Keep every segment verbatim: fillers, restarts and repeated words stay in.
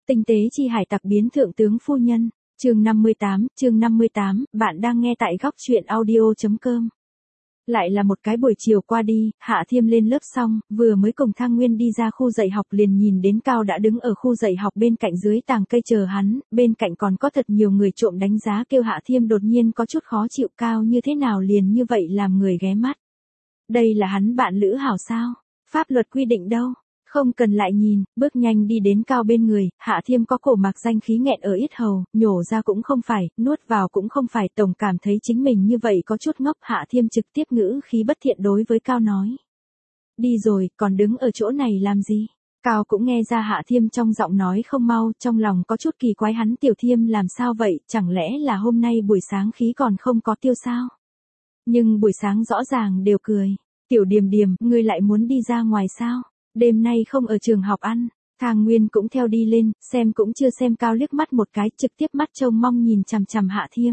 Tinh tế chi hải tặc biến thượng tướng phu nhân, chương năm mươi tám, chương năm mươi tám, bạn đang nghe tại góc truyện audio.com. Lại là một cái buổi chiều qua đi, Hạ Thiêm lên lớp xong, vừa mới cùng Thang Nguyên đi ra khu dạy học liền nhìn đến Cao đã đứng ở khu dạy học bên cạnh dưới tàng cây chờ hắn, bên cạnh còn có thật nhiều người trộm đánh giá kêu Hạ Thiêm đột nhiên có chút khó chịu. Cao như thế nào liền như vậy làm người ghé mắt. Đây là hắn bạn lữ hảo sao? Pháp luật quy định đâu? Không cần lại nhìn, bước nhanh đi đến Cao bên người, Hạ Thiêm có cổ mạc danh khí nghẹn ở yết hầu, nhổ ra cũng không phải, nuốt vào cũng không phải, tổng cảm thấy chính mình như vậy có chút ngốc. Hạ Thiêm trực tiếp ngữ khí bất thiện đối với Cao nói. Đi rồi, còn đứng ở chỗ này làm gì? Cao cũng nghe ra Hạ Thiêm trong giọng nói không mau, trong lòng có chút kỳ quái, hắn Tiểu Thiêm làm sao vậy, chẳng lẽ là hôm nay buổi sáng khí còn không có tiêu sao? Nhưng buổi sáng rõ ràng đều cười. Tiểu Điềm Điềm, ngươi lại muốn đi ra ngoài sao? Đêm nay không ở trường học ăn. Thang Nguyên cũng theo đi lên, xem cũng chưa xem Cao liếc mắt một cái, trực tiếp mắt trông mong nhìn chằm chằm Hạ Thiêm.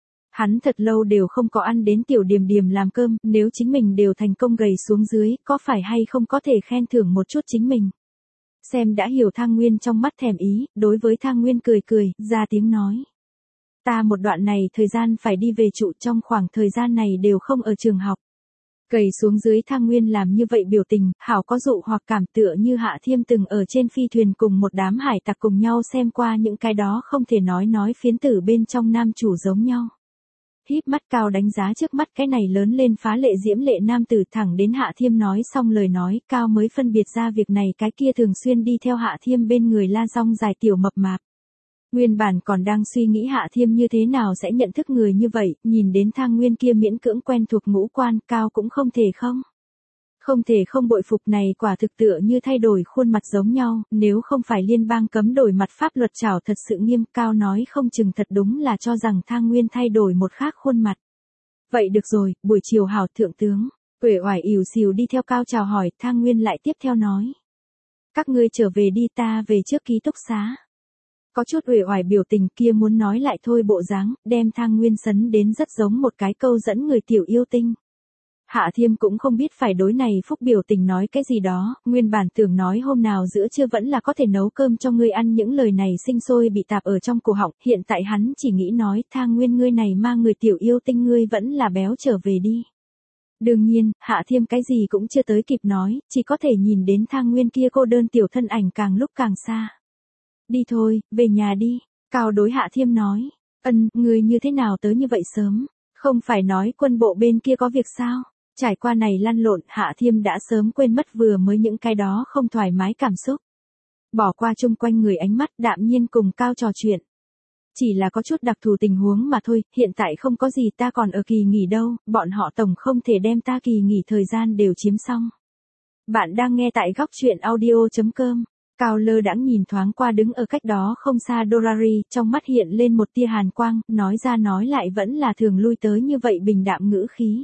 Hắn thật lâu đều không có ăn đến Tiểu Điềm Điềm làm cơm, nếu chính mình đều thành công gầy xuống dưới, có phải hay không có thể khen thưởng một chút chính mình. Xem đã hiểu Thang Nguyên trong mắt thèm ý, đối với Thang Nguyên cười cười, ra tiếng nói. Ta một đoạn này thời gian phải đi về trụ, trong khoảng thời gian này đều không ở trường học. Gầy xuống dưới Thang Nguyên làm như vậy biểu tình, hảo có dụ hoặc cảm tựa như Hạ Thiêm từng ở trên phi thuyền cùng một đám hải tặc cùng nhau xem qua những cái đó không thể nói nói phiến tử bên trong nam chủ giống nhau. Híp mắt Cao đánh giá trước mắt cái này lớn lên phá lệ diễm lệ nam tử, thẳng đến Hạ Thiêm nói xong lời nói, Cao mới phân biệt ra việc này cái kia thường xuyên đi theo Hạ Thiêm bên người la rong dài tiểu mập mạp. Nguyên bản còn đang suy nghĩ Hạ Thiêm như thế nào sẽ nhận thức người như vậy, nhìn đến Thang Nguyên kia miễn cưỡng quen thuộc ngũ quan, Cao cũng không thể không. Không thể không bội phục, này quả thực tựa như thay đổi khuôn mặt giống nhau, nếu không phải liên bang cấm đổi mặt pháp luật trảo thật sự nghiêm. Cao nói không chừng thật đúng là cho rằng Thang Nguyên thay đổi một khác khuôn mặt. Vậy được rồi, buổi chiều hảo thượng tướng. Uể oải ỉu xìu đi theo Cao chào hỏi, Thang Nguyên lại tiếp theo nói. Các ngươi trở về đi, ta về trước ký túc xá. Có chút uể oải biểu tình kia muốn nói lại thôi bộ dáng, đem Thang Nguyên sấn đến rất giống một cái câu dẫn người tiểu yêu tinh. Hạ Thiêm cũng không biết phải đối này phúc biểu tình nói cái gì đó, nguyên bản tưởng nói hôm nào giữa trưa vẫn là có thể nấu cơm cho ngươi ăn, những lời này sinh sôi bị tạp ở trong cổ họng, hiện tại hắn chỉ nghĩ nói Thang Nguyên ngươi này ma người tiểu yêu tinh, ngươi vẫn là béo trở về đi. Đương nhiên, Hạ Thiêm cái gì cũng chưa tới kịp nói, chỉ có thể nhìn đến Thang Nguyên kia cô đơn tiểu thân ảnh càng lúc càng xa. Đi thôi, về nhà đi. Cao đối Hạ Thiêm nói. Ân, người như thế nào tới như vậy sớm? Không phải nói quân bộ bên kia có việc sao? Trải qua này lăn lộn, Hạ Thiêm đã sớm quên mất vừa mới những cái đó không thoải mái cảm xúc. Bỏ qua chung quanh người ánh mắt, đạm nhiên cùng Cao trò chuyện. Chỉ là có chút đặc thù tình huống mà thôi, hiện tại không có gì, ta còn ở kỳ nghỉ đâu, bọn họ tổng không thể đem ta kỳ nghỉ thời gian đều chiếm xong. Bạn đang nghe tại góc truyện audio.com. Cao lơ đãng nhìn thoáng qua đứng ở cách đó không xa Dorari, trong mắt hiện lên một tia hàn quang, nói ra nói lại vẫn là thường lui tới như vậy bình đạm ngữ khí.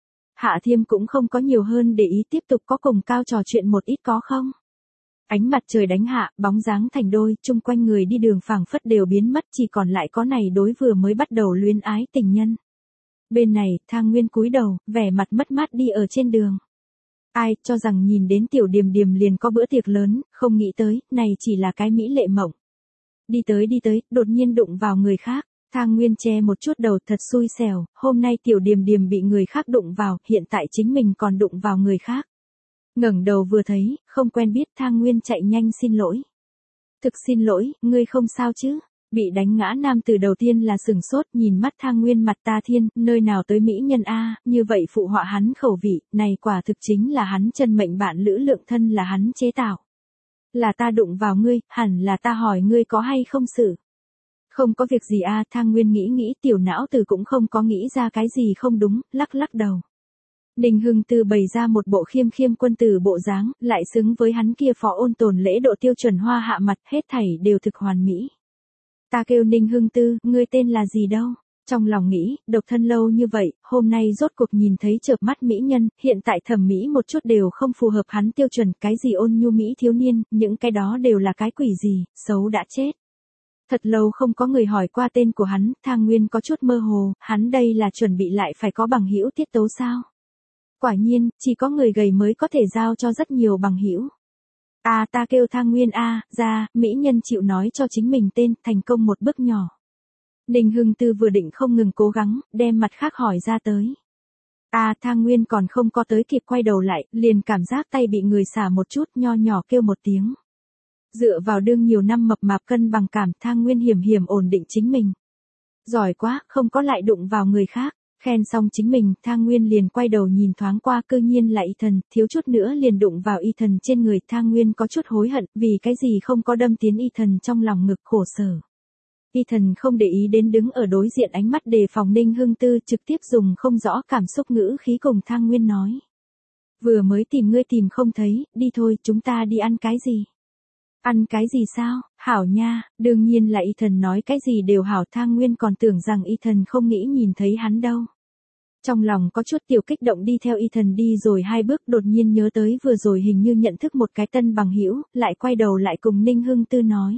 Hạ Thiêm cũng không có nhiều hơn để ý, tiếp tục có cùng Cao trò chuyện một ít có không. Ánh mặt trời đánh hạ, bóng dáng thành đôi, chung quanh người đi đường phảng phất đều biến mất, chỉ còn lại có này đối vừa mới bắt đầu luyến ái tình nhân. Bên này, Thang Nguyên cúi đầu, vẻ mặt mất mát đi ở trên đường. Ai, cho rằng nhìn đến Tiểu Điềm Điềm liền có bữa tiệc lớn, không nghĩ tới, này chỉ là cái mỹ lệ mộng. Đi tới đi tới, đột nhiên đụng vào người khác, Thang Nguyên che một chút đầu, thật xui xẻo, hôm nay Tiểu Điềm Điềm bị người khác đụng vào, hiện tại chính mình còn đụng vào người khác. Ngẩng đầu vừa thấy, không quen biết, Thang Nguyên chạy nhanh xin lỗi. Thực xin lỗi, ngươi không sao chứ? Bị đánh ngã nam từ đầu tiên là sừng sốt, nhìn mắt Thang Nguyên mặt ta thiên, nơi nào tới mỹ nhân a, như vậy phụ họa hắn khẩu vị, này quả thực chính là hắn chân mệnh bạn lữ, lượng thân là hắn chế tạo. Là ta đụng vào ngươi, hẳn là ta hỏi ngươi có hay không xử. Không có việc gì a, Thang Nguyên nghĩ nghĩ, tiểu não từ cũng không có nghĩ ra cái gì không đúng, lắc lắc đầu. Ninh Hưng Tư bày ra một bộ khiêm khiêm quân tử bộ dáng, lại xứng với hắn kia phó ôn tồn lễ độ tiêu chuẩn hoa hạ mặt, hết thảy đều thực hoàn mỹ. Ta kêu Ninh Hưng Tư, ngươi tên là gì đâu? Trong lòng nghĩ, độc thân lâu như vậy, hôm nay rốt cuộc nhìn thấy chợp mắt mỹ nhân, hiện tại thẩm mỹ một chút đều không phù hợp hắn tiêu chuẩn, cái gì ôn nhu mỹ thiếu niên, những cái đó đều là cái quỷ gì, xấu đã chết. Thật lâu không có người hỏi qua tên của hắn, Thang Nguyên có chút mơ hồ, hắn đây là chuẩn bị lại phải có bằng hữu tiết tấu sao? Quả nhiên, chỉ có người gầy mới có thể giao cho rất nhiều bằng hữu. À ta kêu Thang Nguyên a, ra, mỹ nhân chịu nói cho chính mình tên, thành công một bước nhỏ. Ninh Hưng Tư vừa định không ngừng cố gắng, đem mặt khác hỏi ra tới. À Thang Nguyên còn không có tới kịp quay đầu lại, liền cảm giác tay bị người xả một chút, nho nhỏ kêu một tiếng. Dựa vào đương nhiều năm mập mạp cân bằng cảm, Thang Nguyên hiểm hiểm ổn định chính mình. Giỏi quá, không có lại đụng vào người khác. Khen xong chính mình, Thang Nguyên liền quay đầu nhìn thoáng qua, cư nhiên là Ethan, thiếu chút nữa liền đụng vào Ethan trên người. Thang Nguyên có chút hối hận, vì cái gì không có đâm tiến Ethan trong lòng ngực, khổ sở. Ethan không để ý đến đứng ở đối diện ánh mắt đề phòng Ninh Hưng Tư, trực tiếp dùng không rõ cảm xúc ngữ khí cùng Thang Nguyên nói. Vừa mới tìm ngươi tìm không thấy, đi thôi, chúng ta đi ăn cái gì? Ăn cái gì sao? Hảo nha, đương nhiên là Ethan nói cái gì đều hảo. Thang Nguyên còn tưởng rằng Ethan không nghĩ nhìn thấy hắn đâu. Trong lòng có chút tiểu kích động đi theo Ethan đi rồi hai bước, đột nhiên nhớ tới vừa rồi hình như nhận thức một cái tân bằng hữu, lại quay đầu lại cùng Ninh Hưng Tư nói.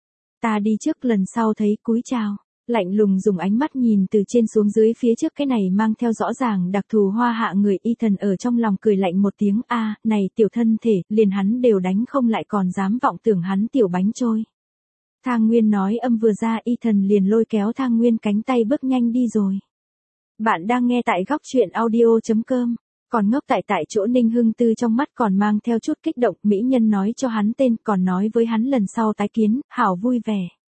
Ta đi trước, lần sau thấy cúi chào. Lạnh lùng dùng ánh mắt nhìn từ trên xuống dưới phía trước cái này mang theo rõ ràng đặc thù hoa hạ người. Ethan ở trong lòng cười lạnh một tiếng, a, này tiểu thân thể, liền hắn đều đánh không lại còn dám vọng tưởng hắn tiểu bánh trôi. Thang Nguyên nói âm vừa ra, Ethan liền lôi kéo Thang Nguyên cánh tay bước nhanh đi rồi. Bạn đang nghe tại góc truyện audio chấm com. Còn ngốc tại tại chỗ Ninh Hưng Tư trong mắt còn mang theo chút kích động, mỹ nhân nói cho hắn tên, còn nói với hắn lần sau tái kiến, hảo vui vẻ.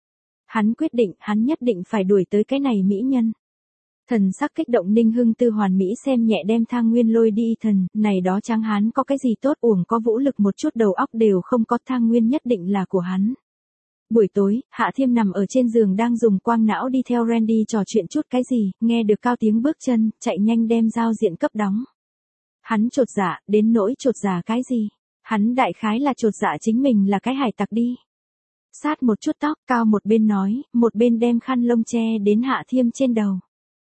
Hắn quyết định, hắn nhất định phải đuổi tới cái này mỹ nhân. Thần sắc kích động Ninh Hưng Tư hoàn mỹ xem nhẹ đem Thang Nguyên lôi đi. Thần, này đó trắng hắn có cái gì tốt, uổng có vũ lực một chút đầu óc đều không có. Thang Nguyên nhất định là của hắn. Buổi tối, Hạ Thiêm nằm ở trên giường đang dùng quang não đi theo Randy trò chuyện chút cái gì, nghe được cao tiếng bước chân, chạy nhanh đem giao diện cấp đóng. Hắn chột dạ, đến nỗi chột dạ cái gì? Hắn đại khái là chột dạ chính mình là cái hải tặc đi. Sát một chút tóc, cao một bên nói, một bên đem khăn lông che đến Hạ Thiêm trên đầu.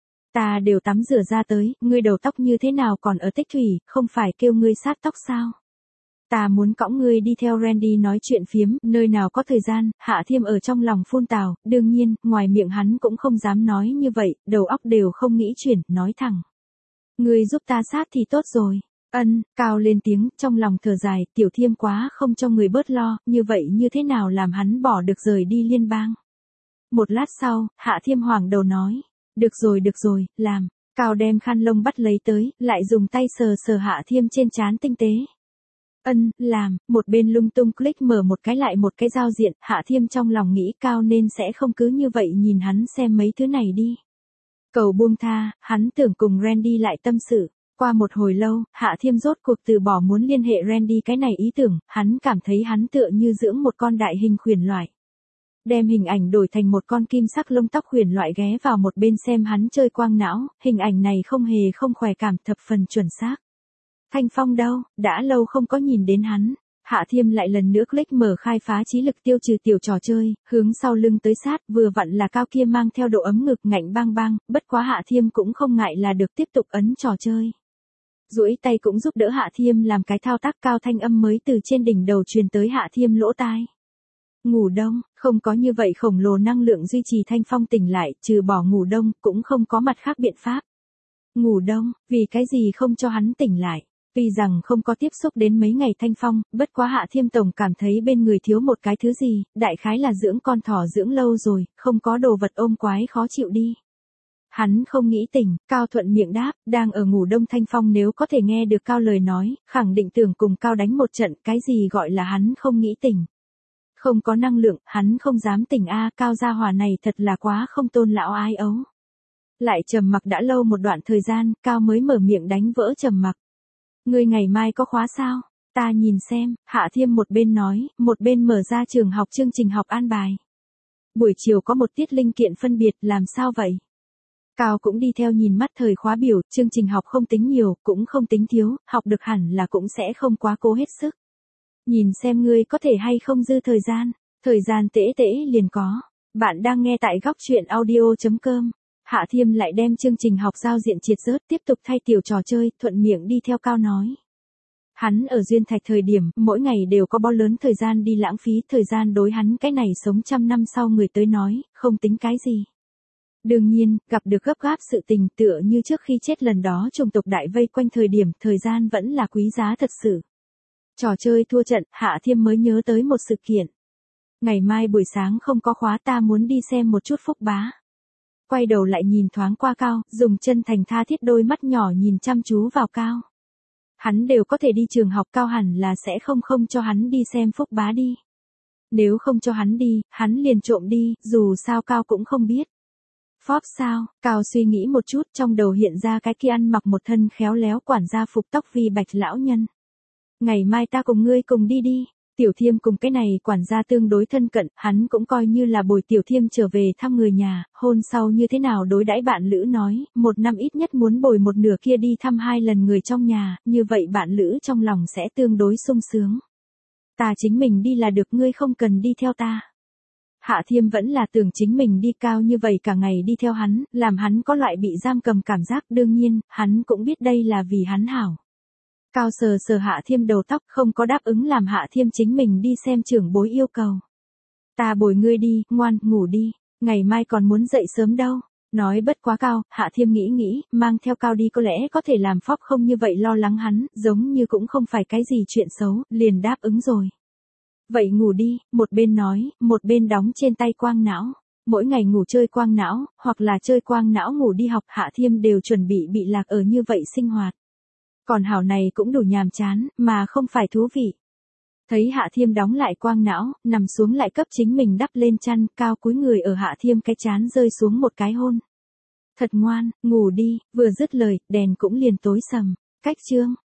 Ta đều tắm rửa ra tới, ngươi đầu tóc như thế nào còn ở tích thủy, không phải kêu ngươi sát tóc sao? Ta muốn cõng ngươi đi theo Randy nói chuyện phiếm, nơi nào có thời gian. Hạ Thiêm ở trong lòng phun tào, đương nhiên, ngoài miệng hắn cũng không dám nói như vậy, đầu óc đều không nghĩ chuyển, nói thẳng. Ngươi giúp ta sát thì tốt rồi. Ân, cao lên tiếng, trong lòng thở dài, tiểu Thiêm quá không cho người bớt lo, như vậy như thế nào làm hắn bỏ được rời đi liên bang. Một lát sau, Hạ Thiêm hoảng đầu nói, được rồi được rồi, làm. Cao đem khăn lông bắt lấy tới, lại dùng tay sờ sờ Hạ Thiêm trên trán tinh tế. Ân, làm, một bên lung tung click mở một cái lại một cái giao diện, Hạ Thiêm trong lòng nghĩ Cao nên sẽ không cứ như vậy nhìn hắn xem mấy thứ này đi. Cầu buông tha, hắn tưởng cùng Randy lại tâm sự. Qua một hồi lâu, Hạ Thiêm rốt cuộc từ bỏ muốn liên hệ Randy cái này ý tưởng, hắn cảm thấy hắn tựa như dưỡng một con đại hình khuyển loại. Đem hình ảnh đổi thành một con kim sắc lông tóc khuyển loại ghé vào một bên xem hắn chơi quang não, hình ảnh này không hề không khỏe cảm, thập phần chuẩn xác. Thanh Phong đâu, đã lâu không có nhìn đến hắn. Hạ Thiêm lại lần nữa click mở khai phá trí lực tiêu trừ tiểu trò chơi, hướng sau lưng tới sát, vừa vặn là Cao kia mang theo độ ấm ngực ngạnh bang bang, bất quá Hạ Thiêm cũng không ngại là được tiếp tục ấn trò chơi. Duỗi tay cũng giúp đỡ Hạ Thiêm làm cái thao tác. Cao thanh âm mới từ trên đỉnh đầu truyền tới Hạ Thiêm lỗ tai. Ngủ đông, không có như vậy khổng lồ năng lượng duy trì Thanh Phong tỉnh lại, trừ bỏ ngủ đông, cũng không có mặt khác biện pháp. Ngủ đông, vì cái gì không cho hắn tỉnh lại? Tuy rằng không có tiếp xúc đến mấy ngày Thanh Phong, bất quá Hạ Thiêm tổng cảm thấy bên người thiếu một cái thứ gì, đại khái là dưỡng con thỏ dưỡng lâu rồi, không có đồ vật ôm quái khó chịu đi. Hắn không nghĩ tỉnh, Cao thuận miệng đáp, đang ở ngủ đông. Thanh Phong nếu có thể nghe được Cao lời nói, khẳng định tưởng cùng Cao đánh một trận, cái gì gọi là hắn không nghĩ tỉnh. Không có năng lượng, hắn không dám tỉnh a. Cao gia hỏa này thật là quá không tôn lão ái ấu. Lại trầm mặc đã lâu một đoạn thời gian, Cao mới mở miệng đánh vỡ trầm mặc. Ngươi ngày mai có khóa sao? Ta nhìn xem, Hạ Thiêm một bên nói, một bên mở ra trường học chương trình học an bài. Buổi chiều có một tiết linh kiện phân biệt, làm sao vậy? Cao cũng đi theo nhìn mắt thời khóa biểu, chương trình học không tính nhiều, cũng không tính thiếu, học được hẳn là cũng sẽ không quá cố hết sức. Nhìn xem ngươi có thể hay không dư thời gian, thời gian tễ tễ liền có. Bạn đang nghe tại góc truyện audio chấm com. Hạ Thiêm lại đem chương trình học giao diện triệt rớt, tiếp tục thay tiểu trò chơi, thuận miệng đi theo Cao nói. Hắn ở Duyên Thạch thời điểm, mỗi ngày đều có bao lớn thời gian đi lãng phí, thời gian đối hắn cái này sống trăm năm sau người tới nói, không tính cái gì. Đương nhiên, gặp được gấp gáp sự tình tựa như trước khi chết lần đó chủng tộc đại vây quanh thời điểm, thời gian vẫn là quý giá thật sự. Trò chơi thua trận, Hạ Thiêm mới nhớ tới một sự kiện. Ngày mai buổi sáng không có khóa, ta muốn đi xem một chút Phúc Bá. Quay đầu lại nhìn thoáng qua Cao, dùng chân thành tha thiết đôi mắt nhỏ nhìn chăm chú vào Cao. Hắn đều có thể đi trường học, Cao hẳn là sẽ không không cho hắn đi xem Phúc Bá đi. Nếu không cho hắn đi, hắn liền trộm đi, dù sao Cao cũng không biết. Phóp sao, Cao suy nghĩ một chút, trong đầu hiện ra cái kia ăn mặc một thân khéo léo quản gia phục tóc vi bạch lão nhân. Ngày mai ta cùng ngươi cùng đi đi. Tiểu Thiêm cùng cái này quản gia tương đối thân cận, hắn cũng coi như là bồi Tiểu Thiêm trở về thăm người nhà, hôn sau như thế nào đối đãi bạn lữ nói, một năm ít nhất muốn bồi một nửa kia đi thăm hai lần người trong nhà, như vậy bạn lữ trong lòng sẽ tương đối sung sướng. Ta chính mình đi là được, ngươi không cần đi theo ta. Hạ Thiêm vẫn là tưởng chính mình đi, Cao như vậy cả ngày đi theo hắn, làm hắn có loại bị giam cầm cảm giác, đương nhiên, hắn cũng biết đây là vì hắn hảo. Cao sờ sờ Hạ Thiêm đầu tóc, không có đáp ứng làm Hạ Thiêm chính mình đi xem trưởng bối yêu cầu. Ta bồi ngươi đi, ngoan, ngủ đi, ngày mai còn muốn dậy sớm đâu. Nói bất quá Cao, Hạ Thiêm nghĩ nghĩ, mang theo Cao đi có lẽ có thể làm Phóp không như vậy lo lắng hắn, giống như cũng không phải cái gì chuyện xấu, liền đáp ứng rồi. Vậy ngủ đi, một bên nói, một bên đóng trên tay quang não. Mỗi ngày ngủ chơi quang não, hoặc là chơi quang não ngủ đi học, Hạ Thiêm đều chuẩn bị bị lạc ở như vậy sinh hoạt. Còn hảo này cũng đủ nhàm chán, mà không phải thú vị. Thấy Hạ Thiêm đóng lại quang não, nằm xuống lại cấp chính mình đắp lên chăn, Cao cúi người ở Hạ Thiêm cái trán rơi xuống một cái hôn. Thật ngoan, ngủ đi, vừa dứt lời, đèn cũng liền tối sầm. Cách chương.